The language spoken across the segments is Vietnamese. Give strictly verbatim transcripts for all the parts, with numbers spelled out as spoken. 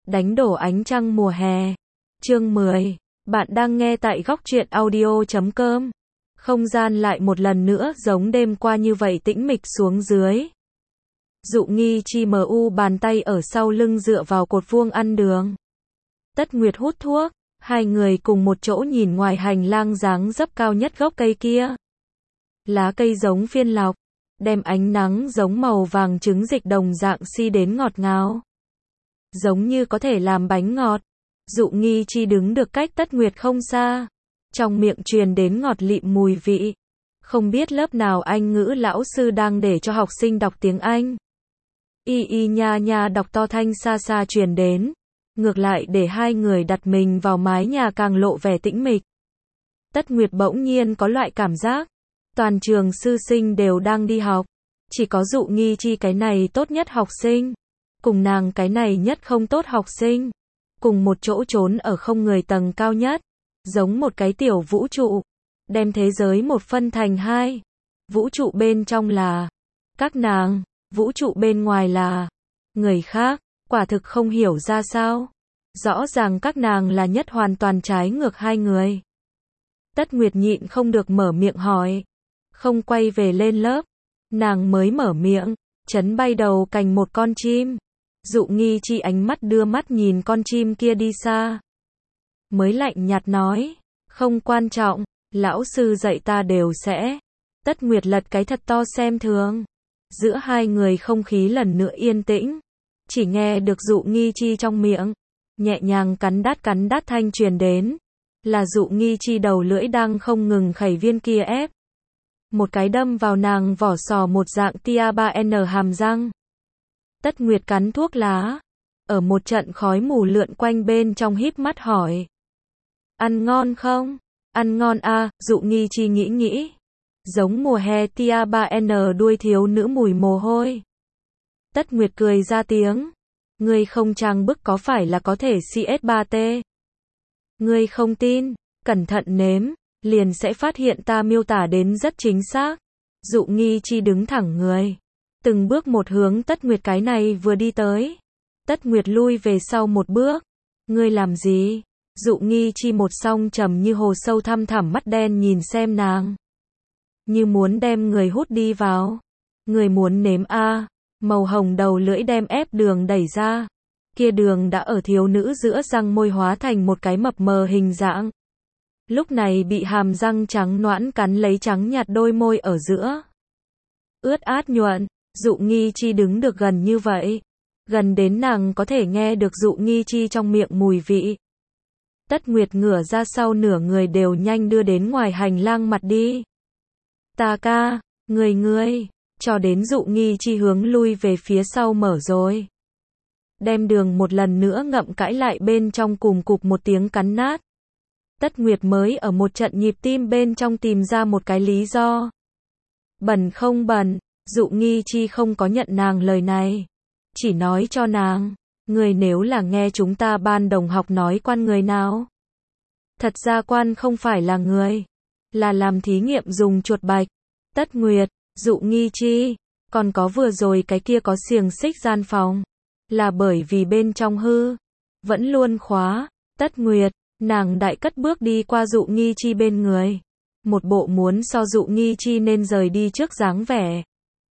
Đánh đổ ánh trăng mùa hè. Chương mười. Bạn đang nghe tại góc truyện audio chấm com. Không gian lại một lần nữa giống đêm qua như vậy tĩnh mịch xuống dưới. Dụ Nghi Chi mờ u bàn tay ở sau lưng dựa vào cột vuông ăn đường. Tất Nguyệt hút thuốc, hai người cùng một chỗ nhìn ngoài hành lang dáng dấp cao nhất gốc cây kia. Lá cây giống phiên lọc, đem ánh nắng giống màu vàng trứng dịch đồng dạng si đến ngọt ngào. Giống như có thể làm bánh ngọt. Dụ Nghi Chi đứng được cách Tất Nguyệt không xa. Trong miệng truyền đến ngọt lịm mùi vị. Không biết lớp nào Anh ngữ lão sư đang để cho học sinh đọc tiếng Anh. Y y nha nha đọc to thanh xa xa truyền đến. Ngược lại để hai người đặt mình vào mái nhà càng lộ vẻ tĩnh mịch. Tất Nguyệt bỗng nhiên có loại cảm giác. Toàn trường sư sinh đều đang đi học. Chỉ có Dụ Nghi Chi cái này tốt nhất học sinh. Cùng nàng cái này nhất không tốt học sinh. Cùng một chỗ trốn ở không người tầng cao nhất. Giống một cái tiểu vũ trụ. Đem thế giới một phân thành hai. Vũ trụ bên trong là các nàng. Vũ trụ bên ngoài là người khác. Quả thực không hiểu ra sao. Rõ ràng các nàng là nhất hoàn toàn trái ngược hai người. Tất Nguyệt nhịn không được mở miệng hỏi. Không quay về lên lớp. Nàng mới mở miệng. Chấn bay đầu cành một con chim. Dụ Nghi Chi ánh mắt đưa mắt nhìn con chim kia đi xa. Mới lạnh nhạt nói. Không quan trọng. Lão sư dạy ta đều sẽ. Tất Nguyệt lật cái thật to xem thường. Giữa hai người không khí lần nữa yên tĩnh. Chỉ nghe được Dụ Nghi Chi trong miệng. Nhẹ nhàng cắn đát cắn đát thanh truyền đến. Là Dụ Nghi Chi đầu lưỡi đang không ngừng khẩy viên kia ép. Một cái đâm vào nàng vỏ sò một dạng tia ba N hàm răng. Tất Nguyệt cắn thuốc lá. Ở một trận khói mù lượn quanh bên trong híp mắt hỏi. Ăn ngon không? Ăn ngon à, Dụ Nghi Chi nghĩ nghĩ. Giống mùa hè tia ba N đuôi thiếu nữ mùi mồ hôi. Tất Nguyệt cười ra tiếng. Ngươi không trang bức có phải là có thể C S ba T? Ngươi không tin, cẩn thận nếm, liền sẽ phát hiện ta miêu tả đến rất chính xác. Dụ Nghi Chi đứng thẳng người. Từng bước một hướng Tất Nguyệt cái này vừa đi tới. Tất Nguyệt lui về sau một bước. Ngươi làm gì? Dụ Nghi Chi một song trầm như hồ sâu thăm thẳm mắt đen nhìn xem nàng. Như muốn đem người hút đi vào. Người muốn nếm a. Màu hồng đầu lưỡi đem ép đường đẩy ra. Kia đường đã ở thiếu nữ giữa răng môi hóa thành một cái mập mờ hình dạng. Lúc này bị hàm răng trắng nõn cắn lấy trắng nhạt đôi môi ở giữa. Ướt át nhuận. Dụ Nghi Chi đứng được gần như vậy. Gần đến nàng có thể nghe được Dụ Nghi Chi trong miệng mùi vị. Tất Nguyệt ngửa ra sau nửa người đều nhanh đưa đến ngoài hành lang mặt đi. Ta ca, người ngươi, cho đến Dụ Nghi Chi hướng lui về phía sau mở rồi. Đem đường một lần nữa ngậm cãi lại bên trong cùng cục một tiếng cắn nát. Tất Nguyệt mới ở một trận nhịp tim bên trong tìm ra một cái lý do. Bẩn không bẩn, Dụ Nghi Chi không có nhận nàng lời này. Chỉ nói cho nàng, người nếu là nghe chúng ta ban đồng học nói quan người nào. Thật ra quan không phải là người, là làm thí nghiệm dùng chuột bạch. Tất Nguyệt, Dụ Nghi Chi, còn có vừa rồi cái kia có xiềng xích gian phòng. Là bởi vì bên trong hư, vẫn luôn khóa. Tất Nguyệt, nàng đại cất bước đi qua Dụ Nghi Chi bên người. Một bộ muốn so Dụ Nghi Chi nên rời đi trước dáng vẻ.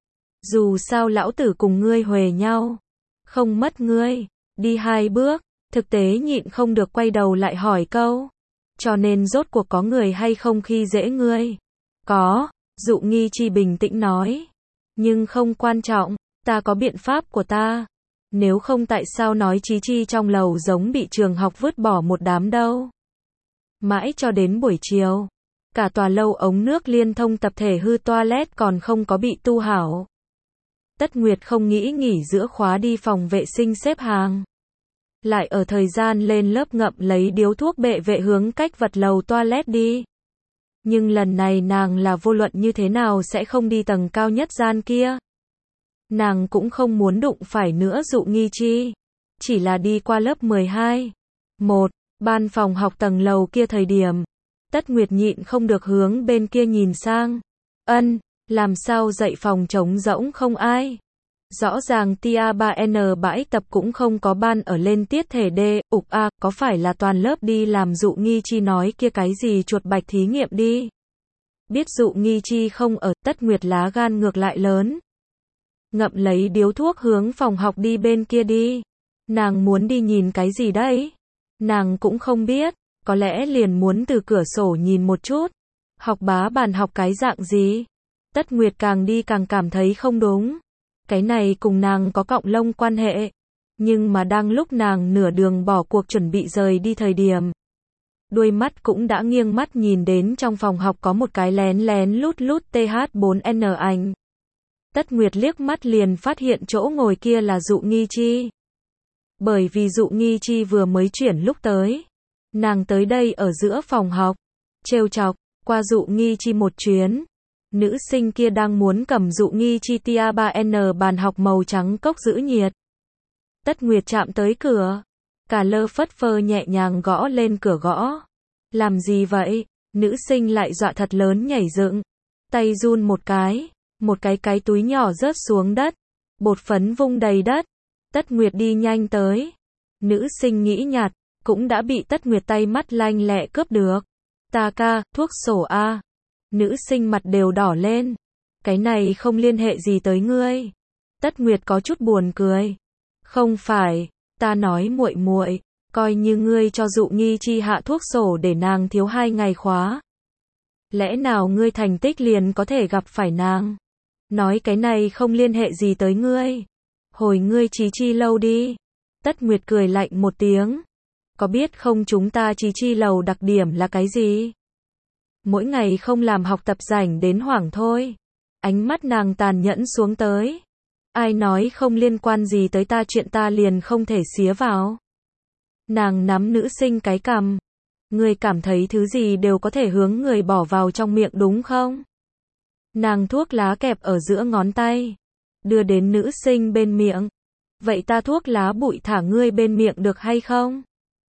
Dù sao lão tử cùng ngươi huề nhau. Không mất ngươi. Đi hai bước. Thực tế nhịn không được quay đầu lại hỏi câu. Cho nên rốt cuộc có người hay không khi dễ ngươi? Có. Dụ Nghi Chi bình tĩnh nói. Nhưng không quan trọng. Ta có biện pháp của ta. Nếu không tại sao nói Chí Chi trong lầu giống bị trường học vứt bỏ một đám đâu. Mãi cho đến buổi chiều. Cả tòa lâu ống nước liên thông tập thể hư toilet còn không có bị tu hảo. Tất Nguyệt không nghĩ nghỉ giữa khóa đi phòng vệ sinh xếp hàng. Lại ở thời gian lên lớp ngậm lấy điếu thuốc bệ vệ hướng cách vật lầu toilet đi. Nhưng lần này nàng là vô luận như thế nào sẽ không đi tầng cao nhất gian kia. Nàng cũng không muốn đụng phải nữa Dụ Nghi Chi. Chỉ là đi qua lớp mười hai. Một, ban phòng học tầng lầu kia thời điểm. Tất Nguyệt nhịn không được hướng bên kia nhìn sang. Ân, làm sao dạy phòng trống rỗng không ai? Rõ ràng tia ba N bãi tập cũng không có ban ở lên tiết thể D, ục a, có phải là toàn lớp đi làm Dụ Nghi Chi nói kia cái gì chuột bạch thí nghiệm đi. Biết Dụ Nghi Chi không ở, Tất Nguyệt lá gan ngược lại lớn. Ngậm lấy điếu thuốc hướng phòng học đi bên kia đi. Nàng muốn đi nhìn cái gì đấy? Nàng cũng không biết, có lẽ liền muốn từ cửa sổ nhìn một chút. Học bá bàn học cái dạng gì? Tất Nguyệt càng đi càng cảm thấy không đúng. Cái này cùng nàng có cọng lông quan hệ. Nhưng mà đang lúc nàng nửa đường bỏ cuộc chuẩn bị rời đi thời điểm. Đuôi mắt cũng đã nghiêng mắt nhìn đến trong phòng học có một cái lén lén lút lút T H bốn N ảnh. Tất Nguyệt liếc mắt liền phát hiện chỗ ngồi kia là Dụ Nghi Chi. Bởi vì Dụ Nghi Chi vừa mới chuyển lúc tới. Nàng tới đây ở giữa phòng học. Trêu chọc, qua Dụ Nghi Chi một chuyến. Nữ sinh kia đang muốn cầm Dụ Nghi Chi tia ba N bàn học màu trắng cốc giữ nhiệt. Tất Nguyệt chạm tới cửa. Cả lơ phất phơ nhẹ nhàng gõ lên cửa gõ. Làm gì vậy? Nữ sinh lại dọa thật lớn nhảy dựng. Tay run một cái. Một cái cái túi nhỏ rớt xuống đất. Bột phấn vung đầy đất. Tất Nguyệt đi nhanh tới. Nữ sinh nghĩ nhặt. Cũng đã bị Tất Nguyệt tay mắt lanh lẹ cướp được. Ta ca, thuốc sổ A. Nữ sinh mặt đều đỏ lên. Cái này không liên hệ gì tới ngươi. Tất Nguyệt có chút buồn cười. Không phải, ta nói muội muội, coi như ngươi cho Dụ Nghi Chi hạ thuốc sổ để nàng thiếu hai ngày khóa. Lẽ nào ngươi thành tích liền có thể gặp phải nàng? Nói cái này không liên hệ gì tới ngươi. Hồi ngươi trí chi lâu đi. Tất Nguyệt cười lạnh một tiếng. Có biết không chúng ta trí chi lầu đặc điểm là cái gì? Mỗi ngày không làm học tập rảnh đến hoảng thôi. Ánh mắt nàng tàn nhẫn xuống tới. Ai nói không liên quan gì tới ta chuyện ta liền không thể xía vào. Nàng nắm nữ sinh cái cằm. Ngươi cảm thấy thứ gì đều có thể hướng người bỏ vào trong miệng đúng không? Nàng thuốc lá kẹp ở giữa ngón tay. Đưa đến nữ sinh bên miệng. Vậy ta thuốc lá bụi thả ngươi bên miệng được hay không?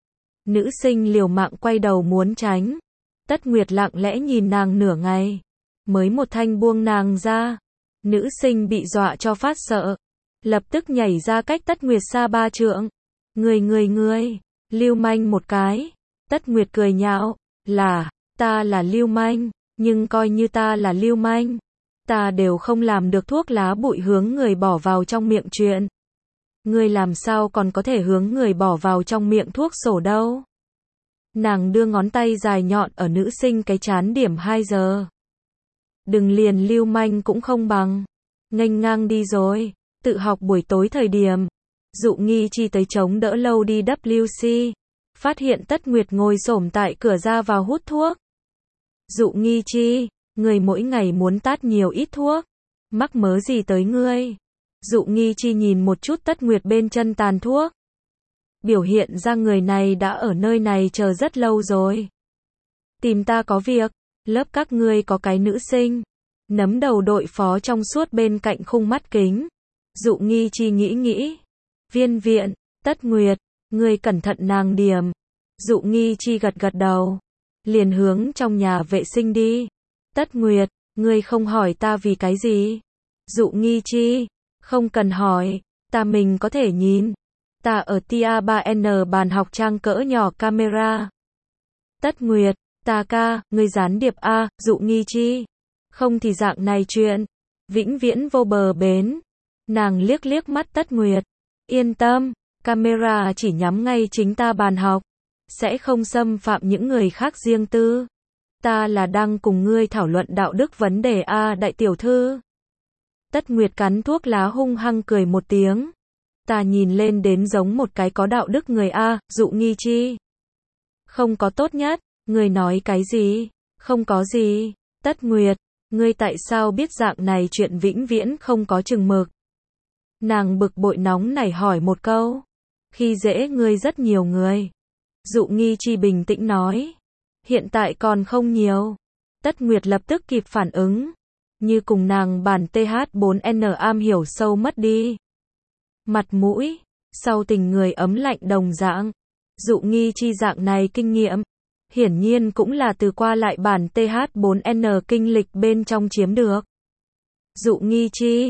Nữ sinh liều mạng quay đầu muốn tránh. Tất Nguyệt lặng lẽ nhìn nàng nửa ngày. Mới một thanh buông nàng ra. Nữ sinh bị dọa cho phát sợ. Lập tức nhảy ra cách Tất Nguyệt xa ba trượng. Người người người. Lưu manh một cái. Tất Nguyệt cười nhạo. Là, ta là lưu manh. Nhưng coi như ta là lưu manh. Ta đều không làm được thuốc lá bụi hướng người bỏ vào trong miệng chuyện. Ngươi làm sao còn có thể hướng người bỏ vào trong miệng thuốc sổ đâu. Nàng đưa ngón tay dài nhọn ở nữ sinh cái chán điểm hai giờ. Đừng liền lưu manh cũng không bằng. Nghênh ngang đi rồi. Tự học buổi tối thời điểm. Dụ Nghi Chi tới chống đỡ lâu đi W C. Phát hiện Tất Nguyệt ngồi xổm tại cửa ra vào hút thuốc. Dụ Nghi Chi, người mỗi ngày muốn tát nhiều ít thuốc. Mắc mớ gì tới ngươi? Dụ Nghi Chi nhìn một chút Tất Nguyệt bên chân tàn thuốc. Biểu hiện ra người này đã ở nơi này chờ rất lâu rồi. Tìm ta có việc. Lớp các ngươi có cái nữ sinh. Nấm đầu đội phó trong suốt bên cạnh khung mắt kính. Dụ Nghi Chi nghĩ nghĩ. Viên viện, Tất Nguyệt, ngươi cẩn thận nàng điểm. Dụ Nghi Chi gật gật đầu. Liền hướng trong nhà vệ sinh đi. Tất Nguyệt, ngươi không hỏi ta vì cái gì? Dụ Nghi Chi, không cần hỏi, ta mình có thể nhìn. Ta ở tia ba N bàn học trang cỡ nhỏ camera. Tất Nguyệt, ta ca, ngươi gián điệp A, Dụ Nghi Chi. Không thì dạng này chuyện. Vĩnh viễn vô bờ bến. Nàng liếc liếc mắt Tất Nguyệt. Yên tâm, camera chỉ nhắm ngay chính ta bàn học. Sẽ không xâm phạm những người khác riêng tư. Ta là đang cùng ngươi thảo luận đạo đức vấn đề A đại tiểu thư. Tất Nguyệt cắn thuốc lá hung hăng cười một tiếng. Ta nhìn lên đến giống một cái có đạo đức người A, Dụ Nghi Chi. Không có tốt nhất, ngươi nói cái gì? Không có gì. Tất Nguyệt, ngươi tại sao biết dạng này chuyện vĩnh viễn không có chừng mực? Nàng bực bội nóng nảy hỏi một câu. Khi dễ ngươi rất nhiều người. Dụ Nghi Chi bình tĩnh nói. Hiện tại còn không nhiều. Tất Nguyệt lập tức kịp phản ứng. Như cùng nàng bản T H bốn N am hiểu sâu mất đi. Mặt mũi. Sau tình người ấm lạnh đồng dạng. Dụ Nghi Chi dạng này kinh nghiệm. Hiển nhiên cũng là từ qua lại bản T H bốn N kinh lịch bên trong chiếm được. Dụ Nghi Chi.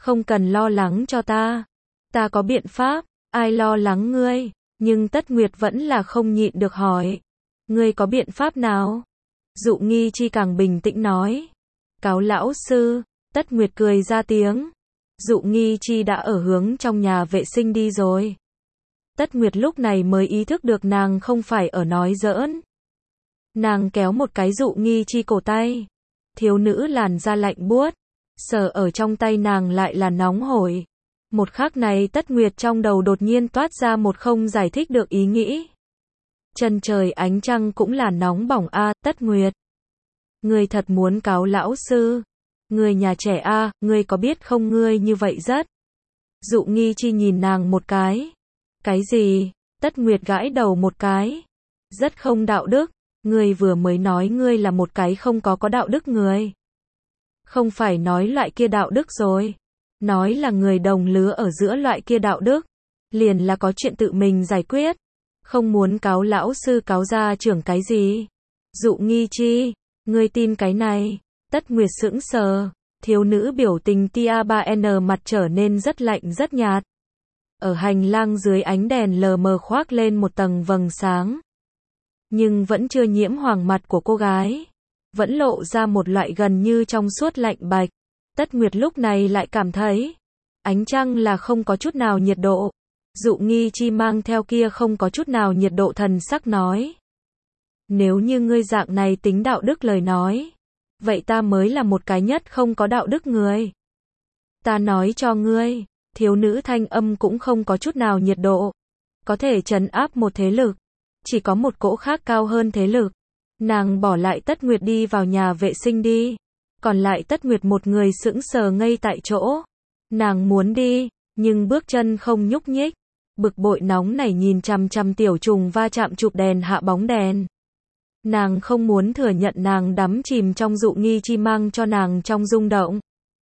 Không cần lo lắng cho ta. Ta có biện pháp, ai lo lắng ngươi? Nhưng Tất Nguyệt vẫn là không nhịn được hỏi. Ngươi có biện pháp nào? Dụ Nghi Chi càng bình tĩnh nói. Cáo lão sư, Tất Nguyệt cười ra tiếng. Dụ Nghi Chi đã ở hướng trong nhà vệ sinh đi rồi. Tất Nguyệt lúc này mới ý thức được nàng không phải ở nói giỡn. Nàng kéo một cái Dụ Nghi Chi cổ tay. Thiếu nữ làn da lạnh buốt, sờ ở trong tay nàng lại là nóng hổi. Một khắc này Tất Nguyệt trong đầu đột nhiên toát ra một không giải thích được ý nghĩ. Chân trời ánh trăng cũng là nóng bỏng a, à, Tất Nguyệt. Ngươi thật muốn cáo lão sư. Ngươi nhà trẻ a, à, ngươi có biết không ngươi như vậy rất. Dụ Nghi Chi nhìn nàng một cái. Cái gì? Tất Nguyệt gãi đầu một cái. Rất không đạo đức. Ngươi vừa mới nói ngươi là một cái không có có đạo đức người. Không phải nói loại kia đạo đức rồi. Nói là người đồng lứa ở giữa loại kia đạo đức. Liền là có chuyện tự mình giải quyết. Không muốn cáo lão sư cáo gia trưởng cái gì. Dụ Nghi Chi, ngươi tin cái này. Tất Nguyệt sững sờ. Thiếu nữ biểu tình tia ba N mặt trở nên rất lạnh rất nhạt. Ở hành lang dưới ánh đèn lờ mờ khoác lên một tầng vầng sáng. Nhưng vẫn chưa nhiễm hoàng mặt của cô gái. Vẫn lộ ra một loại gần như trong suốt lạnh bạch. Tất Nguyệt lúc này lại cảm thấy. Ánh trăng là không có chút nào nhiệt độ. Dụ Nghi Chi mang theo kia không có chút nào nhiệt độ thần sắc nói. Nếu như ngươi dạng này tính đạo đức lời nói. Vậy ta mới là một cái nhất không có đạo đức người. Ta nói cho ngươi. Thiếu nữ thanh âm cũng không có chút nào nhiệt độ. Có thể trấn áp một thế lực. Chỉ có một cỗ khác cao hơn thế lực. Nàng bỏ lại Tất Nguyệt đi vào nhà vệ sinh đi. Còn lại Tất Nguyệt một người sững sờ ngây tại chỗ. Nàng muốn đi, nhưng bước chân không nhúc nhích. Bực bội nóng nảy nhìn chằm chằm tiểu trùng va chạm chụp đèn hạ bóng đèn. Nàng không muốn thừa nhận nàng đắm chìm trong Dụ Nghi Chi mang cho nàng trong rung động.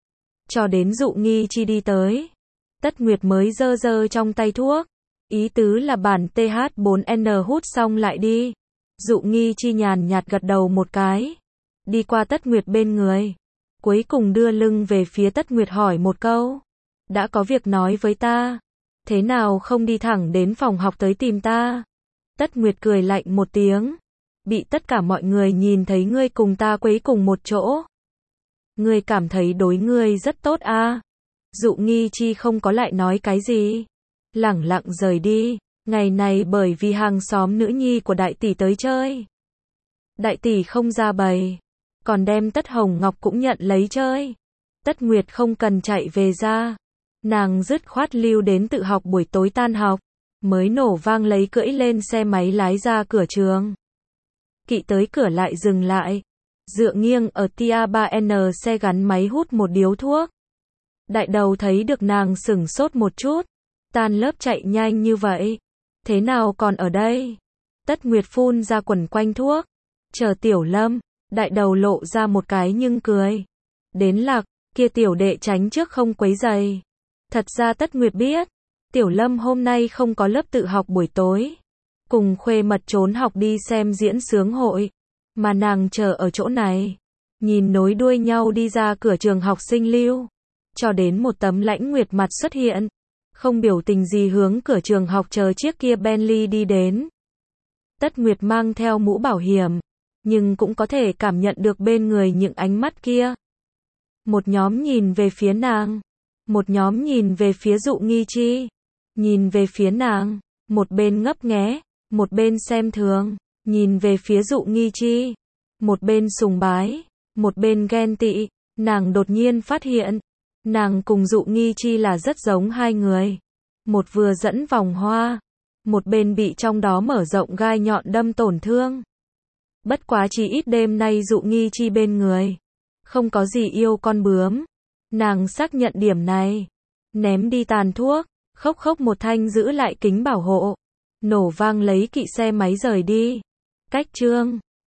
Cho đến Dụ Nghi Chi đi tới. Tất Nguyệt mới giơ giơ trong tay thuốc. Ý tứ là bản T H bốn N hút xong lại đi. Dụ Nghi Chi nhàn nhạt gật đầu một cái. Đi qua Tất Nguyệt bên người. Cuối cùng đưa lưng về phía Tất Nguyệt hỏi một câu. Đã có việc nói với ta. Thế nào không đi thẳng đến phòng học tới tìm ta? Tất Nguyệt cười lạnh một tiếng. Bị tất cả mọi người nhìn thấy ngươi cùng ta quấy cùng một chỗ. Ngươi cảm thấy đối ngươi rất tốt à? Dụ Nghi Chi không có lại nói cái gì. Lẳng lặng rời đi. Ngày này bởi vì hàng xóm nữ nhi của đại tỷ tới chơi. Đại tỷ không ra bày. Còn đem Tất Hồng Ngọc cũng nhận lấy chơi. Tất Nguyệt không cần chạy về ra. Nàng dứt khoát lưu đến tự học buổi tối tan học. Mới nổ vang lấy cưỡi lên xe máy lái ra cửa trường. Kỵ tới cửa lại dừng lại. Dựa nghiêng ở tia ba N xe gắn máy hút một điếu thuốc. Đại đầu thấy được nàng sửng sốt một chút. Tan lớp chạy nhanh như vậy. Thế nào còn ở đây? Tất Nguyệt phun ra quần quanh thuốc. Chờ Tiểu Lâm. Đại đầu lộ ra một cái nhưng cười. Đến Lạc, kia tiểu đệ tránh trước không quấy giày. Thật ra Tất Nguyệt biết. Tiểu Lâm hôm nay không có lớp tự học buổi tối. Cùng khuê mật trốn học đi xem diễn sướng hội. Mà nàng chờ ở chỗ này. Nhìn nối đuôi nhau đi ra cửa trường học sinh lưu. Cho đến một tấm lãnh nguyệt mặt xuất hiện. Không biểu tình gì hướng cửa trường học chờ chiếc kia Bentley đi đến. Tất Nguyệt mang theo mũ bảo hiểm. Nhưng cũng có thể cảm nhận được bên người những ánh mắt kia. Một nhóm nhìn về phía nàng. Một nhóm nhìn về phía Dụ Nghi Chi. Nhìn về phía nàng. Một bên ngấp nghé. Một bên xem thường. Nhìn về phía Dụ Nghi Chi. Một bên sùng bái. Một bên ghen tị. Nàng đột nhiên phát hiện. Nàng cùng Dụ Nghi Chi là rất giống hai người. Một vừa dẫn vòng hoa. Một bên bị trong đó mở rộng gai nhọn đâm tổn thương. Bất quá chỉ ít đêm nay Dụ Nghi Chi bên người. Không có gì yêu con bướm. Nàng xác nhận điểm này. Ném đi tàn thuốc. Khốc khốc một thanh giữ lại kính bảo hộ. Nổ vang lấy kỵ xe máy rời đi. Cách chương